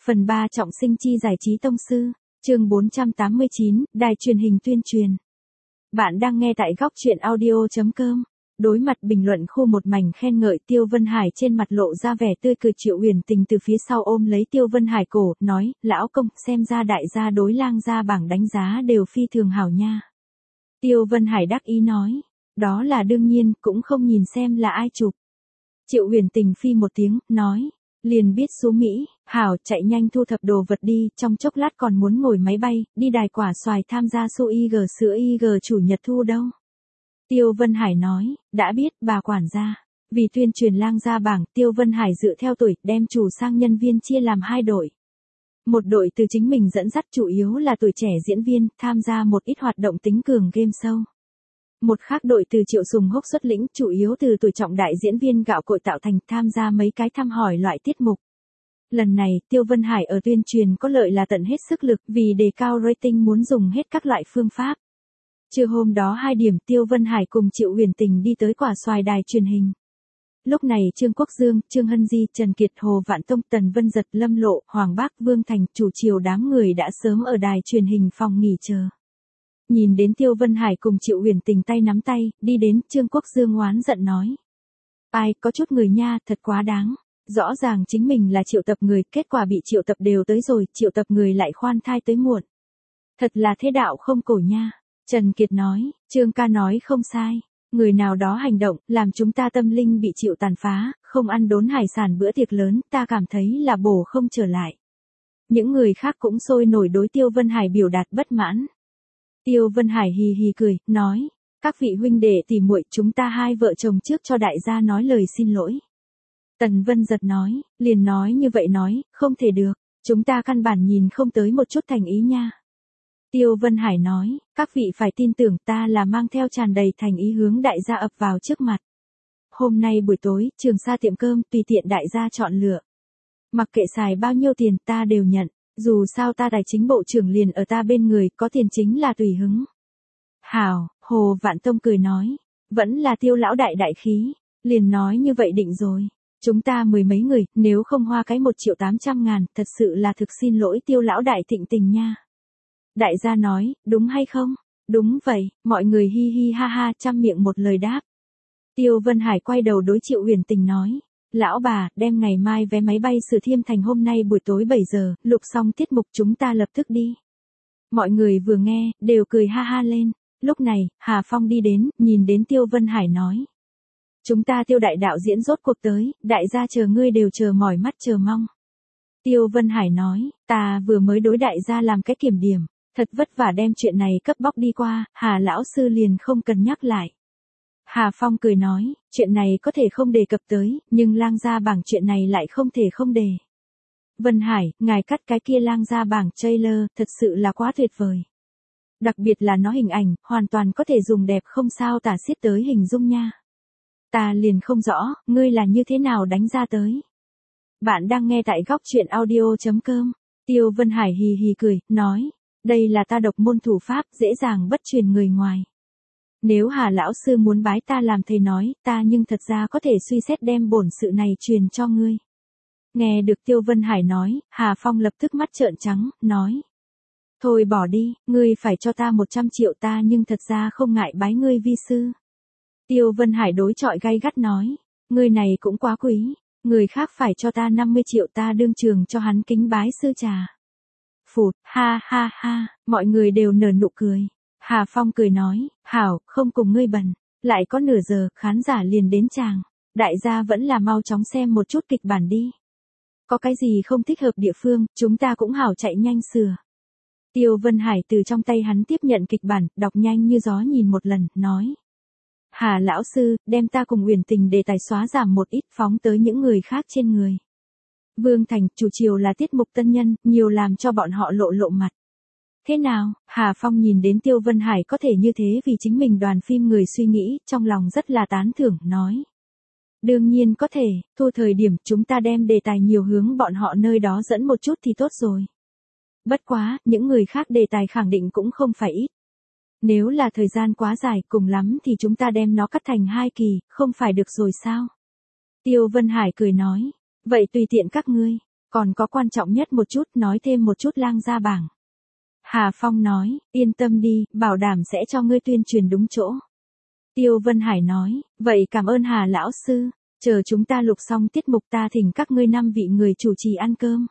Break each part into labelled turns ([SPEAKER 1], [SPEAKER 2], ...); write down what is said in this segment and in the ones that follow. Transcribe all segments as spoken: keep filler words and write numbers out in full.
[SPEAKER 1] Phần ba trọng sinh chi giải trí tông sư, chương bốn trăm tám mươi chín, đài truyền hình tuyên truyền. Bạn đang nghe tại góc truyện audio chấm com. Đối mặt bình luận khu một mảnh khen ngợi, Tiêu Vân Hải trên mặt lộ ra vẻ tươi cười. Triệu Uyển Tình từ phía sau ôm lấy Tiêu Vân Hải cổ, nói, lão công, xem ra đại gia đối lang gia bảng đánh giá đều phi thường hảo nha. Tiêu Vân Hải đắc ý nói, đó là đương nhiên, cũng không nhìn xem là ai chụp. Triệu Uyển Tình phi một tiếng, nói, liền biết số Mỹ, hảo, chạy nhanh thu thập đồ vật đi, trong chốc lát còn muốn ngồi máy bay, đi đài quả xoài tham gia show i giê sữa i giê chủ nhật thu đâu. Tiêu Vân Hải nói, đã biết, bà quản gia. Vì tuyên truyền lang gia bảng, Tiêu Vân Hải dựa theo tuổi, đem chủ sang nhân viên chia làm hai đội. Một đội từ chính mình dẫn dắt, chủ yếu là tuổi trẻ diễn viên, tham gia một ít hoạt động tính cường game show. Một khác đội từ Triệu Sùng Hốc xuất lĩnh, chủ yếu từ tuổi trọng đại diễn viên gạo cội tạo thành, tham gia mấy cái thăm hỏi loại tiết mục. Lần này, Tiêu Vân Hải ở tuyên truyền có lợi là tận hết sức lực, vì đề cao rating muốn dùng hết các loại phương pháp. Trưa hôm đó hai điểm, Tiêu Vân Hải cùng Triệu Uyển Tình đi tới quả xoài đài truyền hình. Lúc này Trương Quốc Dương, Trương Hân Di, Trần Kiệt, Hồ Vạn Tông, Tần Vân Giật, Lâm Lộ, Hoàng Bác, Vương Thành, chủ triều đám người đã sớm ở đài truyền hình phòng nghỉ chờ. Nhìn đến Tiêu Vân Hải cùng Triệu Uyển Tình tay nắm tay, đi đến, Trương Quốc Dương oán giận nói. Ai, có chút người nha, thật quá đáng. Rõ ràng chính mình là triệu tập người, kết quả bị triệu tập đều tới rồi, triệu tập người lại khoan thai tới muộn. Thật là thế đạo không cổ nha. Trần Kiệt nói, Trương ca nói không sai. Người nào đó hành động, làm chúng ta tâm linh bị chịu tàn phá, không ăn đốn hải sản bữa tiệc lớn, ta cảm thấy là bổ không trở lại. Những người khác cũng sôi nổi đối Tiêu Vân Hải biểu đạt bất mãn. Tiêu Vân Hải hì hì cười, nói, các vị huynh đệ tỉ muội, chúng ta hai vợ chồng trước cho đại gia nói lời xin lỗi. Tần Vân Giật nói, liền nói như vậy nói, không thể được, chúng ta căn bản nhìn không tới một chút thành ý nha. Tiêu Vân Hải nói, các vị phải tin tưởng ta là mang theo tràn đầy thành ý hướng đại gia ập vào trước mặt. Hôm nay buổi tối, Trường Sa tiệm cơm, tùy tiện đại gia chọn lựa. Mặc kệ xài bao nhiêu tiền ta đều nhận, dù sao ta tài chính bộ trưởng liền ở ta bên người, có tiền chính là tùy hứng. Hảo, Hồ Vạn Tông cười nói, vẫn là Tiêu lão đại đại khí, liền nói như vậy định rồi. Chúng ta mười mấy người, nếu không hoa cái một triệu tám trăm ngàn, thật sự là thực xin lỗi Tiêu lão đại thịnh tình nha. Đại gia nói, đúng hay không? Đúng vậy, mọi người hi hi ha ha trăm miệng một lời đáp. Tiêu Vân Hải quay đầu đối Triệu Uyển Tình nói, lão bà, đem ngày mai vé máy bay Sử Thiêm Thành hôm nay buổi tối bảy giờ, lục xong tiết mục chúng ta lập tức đi. Mọi người vừa nghe, đều cười ha ha lên. Lúc này, Hà Phong đi đến, nhìn đến Tiêu Vân Hải nói. Chúng ta Tiêu đại đạo diễn rốt cuộc tới, đại gia chờ ngươi đều chờ mỏi mắt chờ mong. Tiêu Vân Hải nói, ta vừa mới đối đại gia làm cái kiểm điểm, thật vất vả đem chuyện này cấp bóc đi qua, Hà lão sư liền không cần nhắc lại. Hà Phong cười nói, chuyện này có thể không đề cập tới, nhưng lang gia bảng chuyện này lại không thể không đề. Vân Hải, ngài cắt cái kia lang gia bảng trailer, thật sự là quá tuyệt vời. Đặc biệt là nó hình ảnh, hoàn toàn có thể dùng đẹp không sao tả xiết tới hình dung nha. Ta liền không rõ, ngươi là như thế nào đánh ra tới. Bạn đang nghe tại góc truyện audio chấm com. Tiêu Vân Hải hì hì cười, nói, đây là ta độc môn thủ pháp, dễ dàng bất truyền người ngoài. Nếu Hà lão sư muốn bái ta làm thầy nói, ta nhưng thật ra có thể suy xét đem bổn sự này truyền cho ngươi. Nghe được Tiêu Vân Hải nói, Hà Phong lập tức mắt trợn trắng, nói. Thôi bỏ đi, ngươi phải cho ta một trăm triệu ta nhưng thật ra không ngại bái ngươi vi sư. Tiêu Vân Hải đối chọi gay gắt nói, ngươi này cũng quá quý, người khác phải cho ta năm mươi triệu ta đương trường cho hắn kính bái sư trà. Phụt, ha ha ha, mọi người đều nở nụ cười. Hà Phong cười nói, hảo, không cùng ngươi bần, lại có nửa giờ, khán giả liền đến tràng. Đại gia vẫn là mau chóng xem một chút kịch bản đi. Có cái gì không thích hợp địa phương, chúng ta cũng hảo chạy nhanh sửa. Tiêu Vân Hải từ trong tay hắn tiếp nhận kịch bản, đọc nhanh như gió nhìn một lần, nói. Hà lão sư, đem ta cùng Uyển Tình đề tài xóa giảm một ít, phóng tới những người khác trên người. Vương Thành, chủ triều là tiết mục tân nhân, nhiều làm cho bọn họ lộ lộ mặt. Thế nào? Hà Phong nhìn đến Tiêu Vân Hải có thể như thế vì chính mình đoàn phim người suy nghĩ, trong lòng rất là tán thưởng, nói. Đương nhiên có thể, thu thời điểm chúng ta đem đề tài nhiều hướng bọn họ nơi đó dẫn một chút thì tốt rồi. Bất quá, những người khác đề tài khẳng định cũng không phải ít. Nếu là thời gian quá dài, cùng lắm thì chúng ta đem nó cắt thành hai kỳ, không phải được rồi sao? Tiêu Vân Hải cười nói, vậy tùy tiện các ngươi. Còn có quan trọng nhất một chút, nói thêm một chút lang gia bảng. Hà Phong nói, yên tâm đi, bảo đảm sẽ cho ngươi tuyên truyền đúng chỗ. Tiêu Vân Hải nói, vậy cảm ơn Hà lão sư, chờ chúng ta lục xong tiết mục ta thỉnh các ngươi năm vị người chủ trì ăn cơm.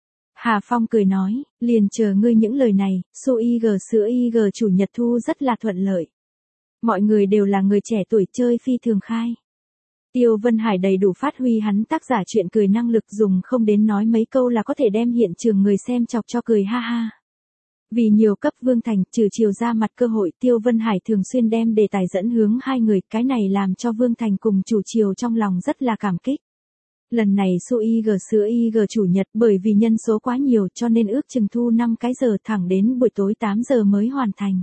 [SPEAKER 1] Hà Phong cười nói, liền chờ ngươi những lời này, Su i giê sữa i giê chủ nhật thu rất là thuận lợi. Mọi người đều là người trẻ tuổi chơi phi thường khai. Tiêu Vân Hải đầy đủ phát huy hắn tác giả chuyện cười năng lực, dùng không đến nói mấy câu là có thể đem hiện trường người xem chọc cho cười ha ha. Vì nhiều cấp Vương Thành trừ chiều ra mặt cơ hội, Tiêu Vân Hải thường xuyên đem đề tài dẫn hướng hai người, cái này làm cho Vương Thành cùng chủ chiều trong lòng rất là cảm kích. Lần này Su i giê sữa i giê chủ nhật bởi vì nhân số quá nhiều cho nên ước chừng thu năm cái giờ thẳng đến buổi tối tám giờ mới hoàn thành.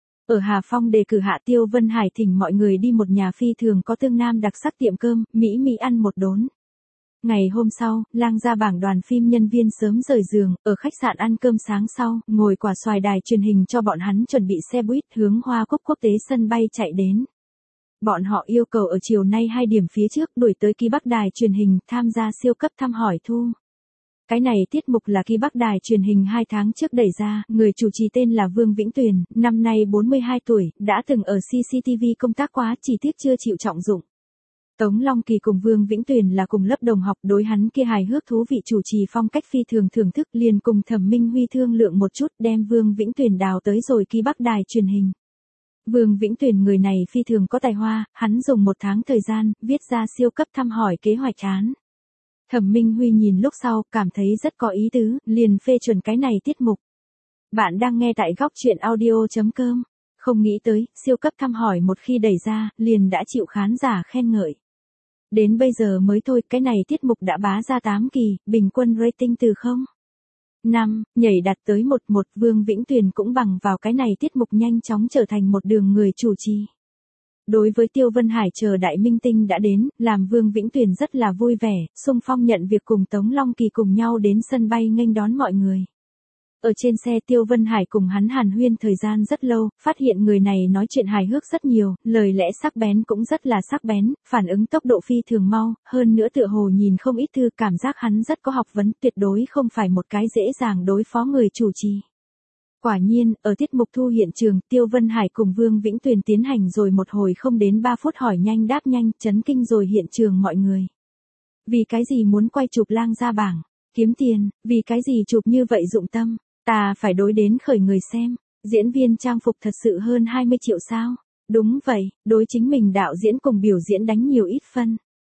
[SPEAKER 1] Ở Hà Phong đề cử hạ, Tiêu Vân Hải thỉnh mọi người đi một nhà phi thường có tương nam đặc sắc tiệm cơm, Mỹ Mỹ ăn một đốn. Ngày hôm sau, lang gia bảng đoàn phim nhân viên sớm rời giường, ở khách sạn ăn cơm sáng sau, ngồi quả xoài đài truyền hình cho bọn hắn chuẩn bị xe buýt hướng Hoa Cúc quốc tế sân bay chạy đến. Bọn họ yêu cầu ở chiều nay hai điểm phía trước đuổi tới Kỳ Bắc đài truyền hình tham gia siêu cấp thăm hỏi thu. Cái này tiết mục là Kỳ Bắc đài truyền hình hai tháng trước đẩy ra, người chủ trì tên là Vương Vĩnh Tuyền, năm nay bốn mươi hai tuổi, đã từng ở xê xê tê vê công tác quá, chỉ tiếc chưa chịu trọng dụng. Tống Long Kỳ cùng Vương Vĩnh Tuyền là cùng lớp đồng học, đối hắn kia hài hước thú vị chủ trì phong cách phi thường thưởng thức, liền cùng Thẩm Minh Huy thương lượng một chút đem Vương Vĩnh Tuyền đào tới rồi Kỳ Bắc đài truyền hình. Vương Vĩnh Tuyền người này phi thường có tài hoa, hắn dùng một tháng thời gian, viết ra siêu cấp thăm hỏi kế hoạch án. Thẩm Minh Huy nhìn lúc sau, cảm thấy rất có ý tứ, liền phê chuẩn cái này tiết mục. Bạn đang nghe tại góc truyện audio chấm com. Không nghĩ tới, siêu cấp thăm hỏi một khi đẩy ra, liền đã chịu khán giả khen ngợi. Đến bây giờ mới thôi, cái này tiết mục đã bá ra tám kỳ, bình quân rating từ không năm, nhảy đạt tới một một, Vương Vĩnh Tuyền cũng bằng vào cái này tiết mục nhanh chóng trở thành một đường người chủ trì. Đối với Tiêu Vân Hải chờ đại minh tinh đã đến, làm Vương Vĩnh Tuyền rất là vui vẻ, xung phong nhận việc cùng Tống Long Kỳ cùng nhau đến sân bay nghênh đón mọi người. Ở trên xe Tiêu Vân Hải cùng hắn hàn huyên thời gian rất lâu, phát hiện người này nói chuyện hài hước rất nhiều, lời lẽ sắc bén cũng rất là sắc bén, phản ứng tốc độ phi thường mau, hơn nữa tựa hồ nhìn không ít thư, cảm giác hắn rất có học vấn, tuyệt đối không phải một cái dễ dàng đối phó người chủ trì. Quả nhiên, ở tiết mục thu hiện trường, Tiêu Vân Hải cùng Vương Vĩnh Tuyền tiến hành rồi một hồi không đến ba phút hỏi nhanh đáp nhanh, chấn kinh rồi hiện trường mọi người. Vì cái gì muốn quay chụp lang gia bảng? Kiếm tiền, vì cái gì chụp như vậy dụng tâm? Ta phải đối đến khởi người xem, diễn viên trang phục thật sự hơn hai mươi triệu sao? Đúng vậy, đối chính mình đạo diễn cùng biểu diễn đánh nhiều ít phân.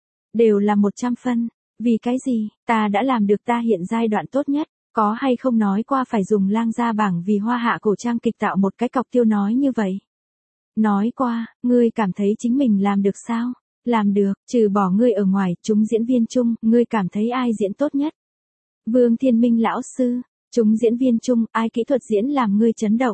[SPEAKER 1] Đều là một trăm phân. Vì cái gì, ta đã làm được, ta hiện giai đoạn tốt nhất. Có hay không nói qua phải dùng lang gia bảng vì hoa hạ cổ trang kịch tạo một cái cọc tiêu nói như vậy? Nói qua, ngươi cảm thấy chính mình làm được sao? Làm được, trừ bỏ ngươi ở ngoài, chúng diễn viên chung, ngươi cảm thấy ai diễn tốt nhất? Vương Thiên Minh lão sư, chúng diễn viên chung, ai kỹ thuật diễn làm ngươi chấn động?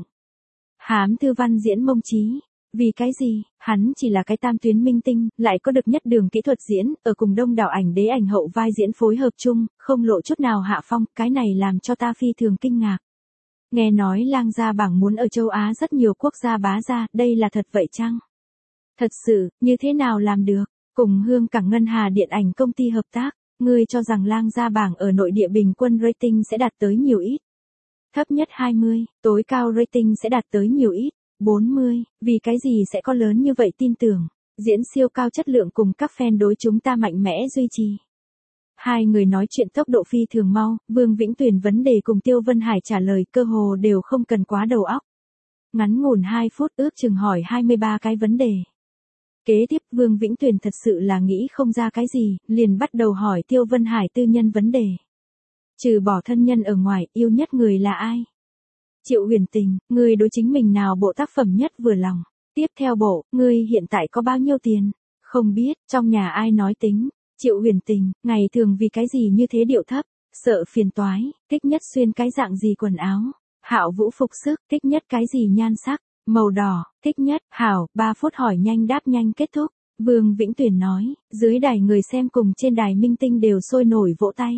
[SPEAKER 1] Hám Thư Văn diễn Mông Chí. Vì cái gì, hắn chỉ là cái tam tuyến minh tinh, lại có được nhất đường kỹ thuật diễn, ở cùng đông đảo ảnh đế ảnh hậu vai diễn phối hợp chung, không lộ chút nào hạ phong, cái này làm cho ta phi thường kinh ngạc. Nghe nói lang gia bảng muốn ở châu Á rất nhiều quốc gia bá ra, đây là thật vậy chăng? Thật sự, như thế nào làm được? Cùng Hương Cảng Ngân Hà điện ảnh công ty hợp tác, ngươi cho rằng lang gia bảng ở nội địa bình quân rating sẽ đạt tới nhiều ít? Thấp nhất hai mươi, tối cao rating sẽ đạt tới nhiều ít? bốn mươi, vì cái gì sẽ có lớn như vậy tin tưởng, diễn siêu cao chất lượng cùng các fan đối chúng ta mạnh mẽ duy trì. Hai người nói chuyện tốc độ phi thường mau, Vương Vĩnh Tuyền vấn đề cùng Tiêu Vân Hải trả lời cơ hồ đều không cần quá đầu óc. Ngắn ngủn hai phút ước chừng hỏi hai mươi ba cái vấn đề. Kế tiếp Vương Vĩnh Tuyền thật sự là nghĩ không ra cái gì, liền bắt đầu hỏi Tiêu Vân Hải tư nhân vấn đề. Trừ bỏ thân nhân ở ngoài, yêu nhất người là ai? Triệu Huyền Tình, ngươi đối chính mình nào bộ tác phẩm nhất vừa lòng? Tiếp theo bộ, ngươi hiện tại có bao nhiêu tiền? Không biết, trong nhà ai nói tính? Triệu Huyền Tình, ngày thường vì cái gì như thế điệu thấp? Sợ phiền toái, thích nhất xuyên cái dạng gì quần áo? Hạo Vũ phục sức, thích nhất cái gì nhan sắc? Màu đỏ, thích nhất, hảo, ba phút hỏi nhanh đáp nhanh kết thúc. Vương Vĩnh Tuyền nói, dưới đài người xem cùng trên đài minh tinh đều sôi nổi vỗ tay.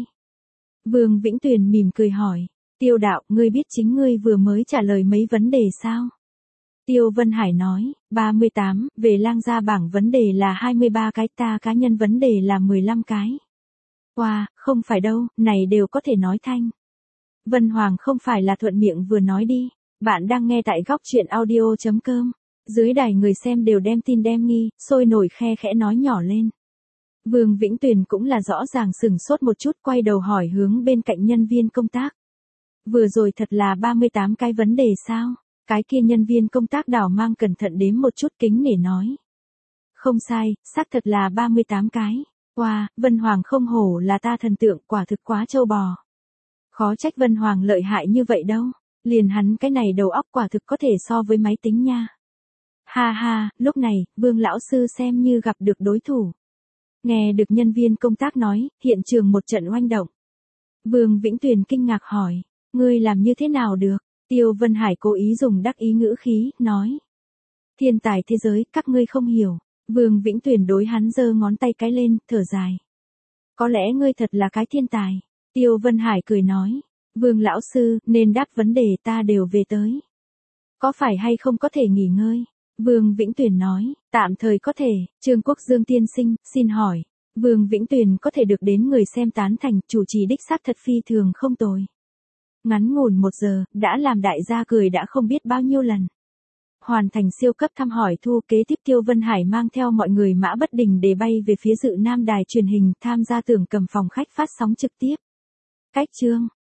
[SPEAKER 1] Vương Vĩnh Tuyền mỉm cười hỏi. Tiêu đạo, ngươi biết chính ngươi vừa mới trả lời mấy vấn đề sao? Tiêu Vân Hải nói, ba mươi tám, về lang gia bảng vấn đề là hai mươi ba cái, ta cá nhân vấn đề là mười lăm cái. Wow, không phải đâu, này đều có thể nói thanh. Vân Hoàng không phải là thuận miệng vừa nói đi. Bạn đang nghe tại góc chuyện audio.com. Dưới đài người xem đều đem tin đem nghi, sôi nổi khe khẽ nói nhỏ lên. Vương Vĩnh Tuyền cũng là rõ ràng sửng sốt một chút, quay đầu hỏi hướng bên cạnh nhân viên công tác. Vừa rồi thật là ba mươi tám cái vấn đề sao? Cái kia nhân viên công tác đảo mang cẩn thận đếm một chút kính để nói. Không sai, xác thật là ba mươi tám cái. Wow, Vân Hoàng không hổ là ta thần tượng, quả thực quá trâu bò. Khó trách Vân Hoàng lợi hại như vậy đâu. Liền hắn cái này đầu óc quả thực có thể so với máy tính nha. Ha ha, lúc này, Vương lão sư xem như gặp được đối thủ. Nghe được nhân viên công tác nói, hiện trường một trận oanh động. Vương Vĩnh Tuyền kinh ngạc hỏi, ngươi làm như thế nào được? Tiêu Vân Hải cố ý dùng đắc ý ngữ khí, nói. Thiên tài thế giới, các ngươi không hiểu. Vương Vĩnh Tuyền đối hắn giơ ngón tay cái lên, thở dài. Có lẽ ngươi thật là cái thiên tài. Tiêu Vân Hải cười nói. Vương lão sư, nên đáp vấn đề ta đều về tới. Có phải hay không có thể nghỉ ngơi? Vương Vĩnh Tuyền nói, tạm thời có thể. Trương Quốc Dương tiên sinh, xin hỏi. Vương Vĩnh Tuyền có thể được đến người xem tán thành, chủ trì đích xác thật phi thường không tồi. Ngắn ngủn một giờ, đã làm đại gia cười đã không biết bao nhiêu lần. Hoàn thành siêu cấp thăm hỏi thu, kế tiếp Tiêu Vân Hải mang theo mọi người mã bất đình để bay về phía dự Nam đài truyền hình tham gia tưởng cầm phòng khách phát sóng trực tiếp. Cách chương